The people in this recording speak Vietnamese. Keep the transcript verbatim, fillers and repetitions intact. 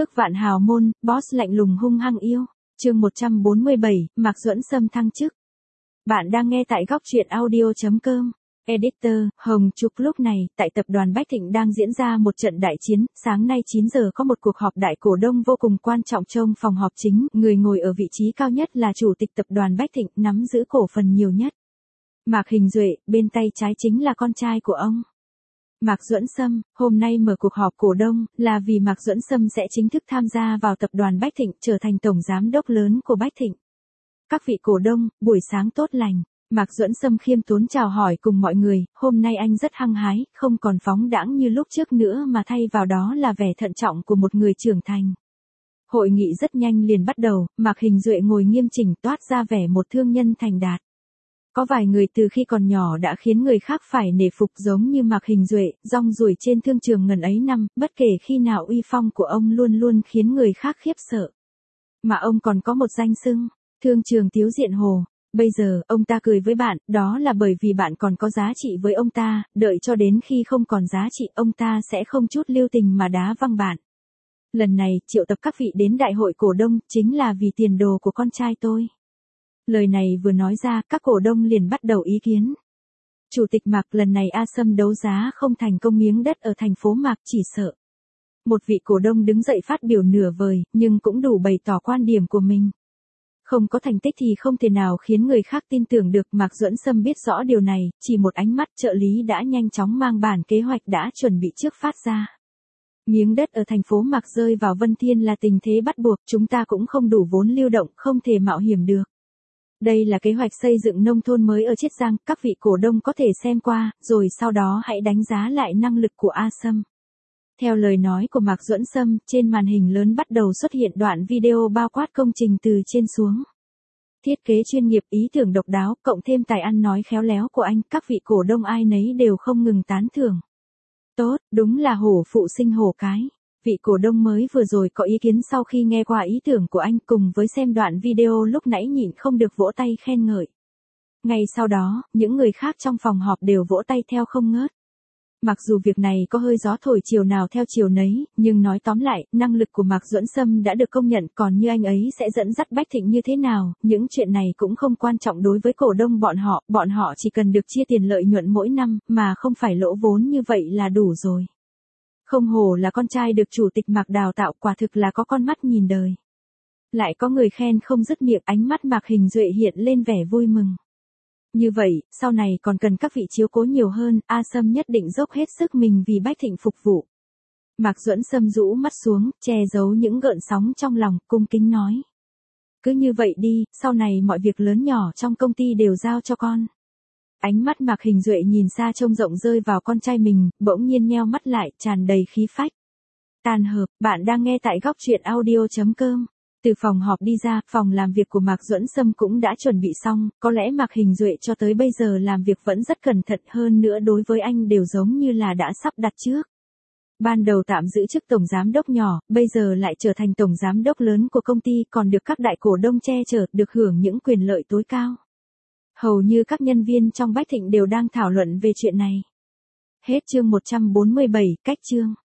Ức vạn hào môn, boss lạnh lùng hung hăng yêu. Chương một trăm bốn mươi bảy, Mạc Duẫn Sâm thăng chức. Bạn đang nghe tại góc truyện audio chấm com. Editor, Hồng Trúc. Lúc này, tại tập đoàn Bách Thịnh đang diễn ra một trận đại chiến, sáng nay chín giờ có một cuộc họp đại cổ đông vô cùng quan trọng trong phòng họp chính, người ngồi ở vị trí cao nhất là chủ tịch tập đoàn Bách Thịnh, nắm giữ cổ phần nhiều nhất. Mạc Hình Duệ, bên tay trái chính là con trai của ông. Mạc Duẫn Sâm, hôm nay mở cuộc họp cổ đông, là vì Mạc Duẫn Sâm sẽ chính thức tham gia vào tập đoàn Bách Thịnh, trở thành tổng giám đốc lớn của Bách Thịnh. Các vị cổ đông, buổi sáng tốt lành. Mạc Duẫn Sâm khiêm tốn chào hỏi cùng mọi người, hôm nay anh rất hăng hái, không còn phóng đãng như lúc trước nữa mà thay vào đó là vẻ thận trọng của một người trưởng thành. Hội nghị rất nhanh liền bắt đầu, Mạc Hình Duệ ngồi nghiêm chỉnh toát ra vẻ một thương nhân thành đạt. Có vài người từ khi còn nhỏ đã khiến người khác phải nể phục giống như Mạc Hình Duệ, rong ruổi trên thương trường ngần ấy năm, bất kể khi nào uy phong của ông luôn luôn khiến người khác khiếp sợ. Mà ông còn có một danh xưng, thương trường Tiếu Diện Hồ. Bây giờ, ông ta cười với bạn, đó là bởi vì bạn còn có giá trị với ông ta, đợi cho đến khi không còn giá trị, ông ta sẽ không chút lưu tình mà đá văng bạn. Lần này, triệu tập các vị đến đại hội cổ đông, chính là vì tiền đồ của con trai tôi. Lời này vừa nói ra, các cổ đông liền bắt đầu ý kiến. Chủ tịch Mạc, lần này A Sâm đấu giá không thành công miếng đất ở thành phố Mạc, chỉ sợ. Một vị cổ đông đứng dậy phát biểu nửa vời, nhưng cũng đủ bày tỏ quan điểm của mình. Không có thành tích thì không thể nào khiến người khác tin tưởng được. Mạc Duẫn Sâm biết rõ điều này, chỉ một ánh mắt trợ lý đã nhanh chóng mang bản kế hoạch đã chuẩn bị trước phát ra. Miếng đất ở thành phố Mạc rơi vào Vân Thiên là tình thế bắt buộc, chúng ta cũng không đủ vốn lưu động, không thể mạo hiểm được. Đây là kế hoạch xây dựng nông thôn mới ở Chiết Giang, các vị cổ đông có thể xem qua, rồi sau đó hãy đánh giá lại năng lực của A Sâm. Theo lời nói của Mạc Duẫn Sâm, trên màn hình lớn bắt đầu xuất hiện đoạn video bao quát công trình từ trên xuống. Thiết kế chuyên nghiệp, ý tưởng độc đáo, cộng thêm tài ăn nói khéo léo của anh, các vị cổ đông ai nấy đều không ngừng tán thưởng. Tốt, đúng là hổ phụ sinh hổ cái. Vị cổ đông mới vừa rồi có ý kiến sau khi nghe qua ý tưởng của anh cùng với xem đoạn video lúc nãy nhịn không được vỗ tay khen ngợi. Ngay sau đó, những người khác trong phòng họp đều vỗ tay theo không ngớt. Mặc dù việc này có hơi gió thổi chiều nào theo chiều nấy, nhưng nói tóm lại, năng lực của Mạc Duẫn Sâm đã được công nhận, còn như anh ấy sẽ dẫn dắt Bách Thịnh như thế nào, những chuyện này cũng không quan trọng đối với cổ đông bọn họ, bọn họ chỉ cần được chia tiền lợi nhuận mỗi năm, mà không phải lỗ vốn như vậy là đủ rồi. Không hổ là con trai được chủ tịch Mạc đào tạo, quả thực là có con mắt nhìn đời. Lại có người khen không dứt miệng, ánh mắt Mạc Hình Duệ hiện lên vẻ vui mừng. Như vậy, sau này còn cần các vị chiếu cố nhiều hơn, A Sâm nhất định dốc hết sức mình vì Bách Thịnh phục vụ. Mạc Duẫn Sâm rũ mắt xuống, che giấu những gợn sóng trong lòng, cung kính nói. Cứ như vậy đi, sau này mọi việc lớn nhỏ trong công ty đều giao cho con. Ánh mắt Mạc Hình Duệ nhìn xa trông rộng rơi vào con trai mình, bỗng nhiên nheo mắt lại, tràn đầy khí phách. Tàn hợp, bạn đang nghe tại góc truyện audio chấm com. Từ phòng họp đi ra, phòng làm việc của Mạc Duẫn Sâm cũng đã chuẩn bị xong, có lẽ Mạc Hình Duệ cho tới bây giờ làm việc vẫn rất cẩn thận, hơn nữa đối với anh đều giống như là đã sắp đặt trước. Ban đầu tạm giữ chức tổng giám đốc nhỏ, bây giờ lại trở thành tổng giám đốc lớn của công ty, còn được các đại cổ đông che chở, được hưởng những quyền lợi tối cao. Hầu như các nhân viên trong Bách Thịnh đều đang thảo luận về chuyện này. Hết chương một trăm bốn mươi bảy, cách chương.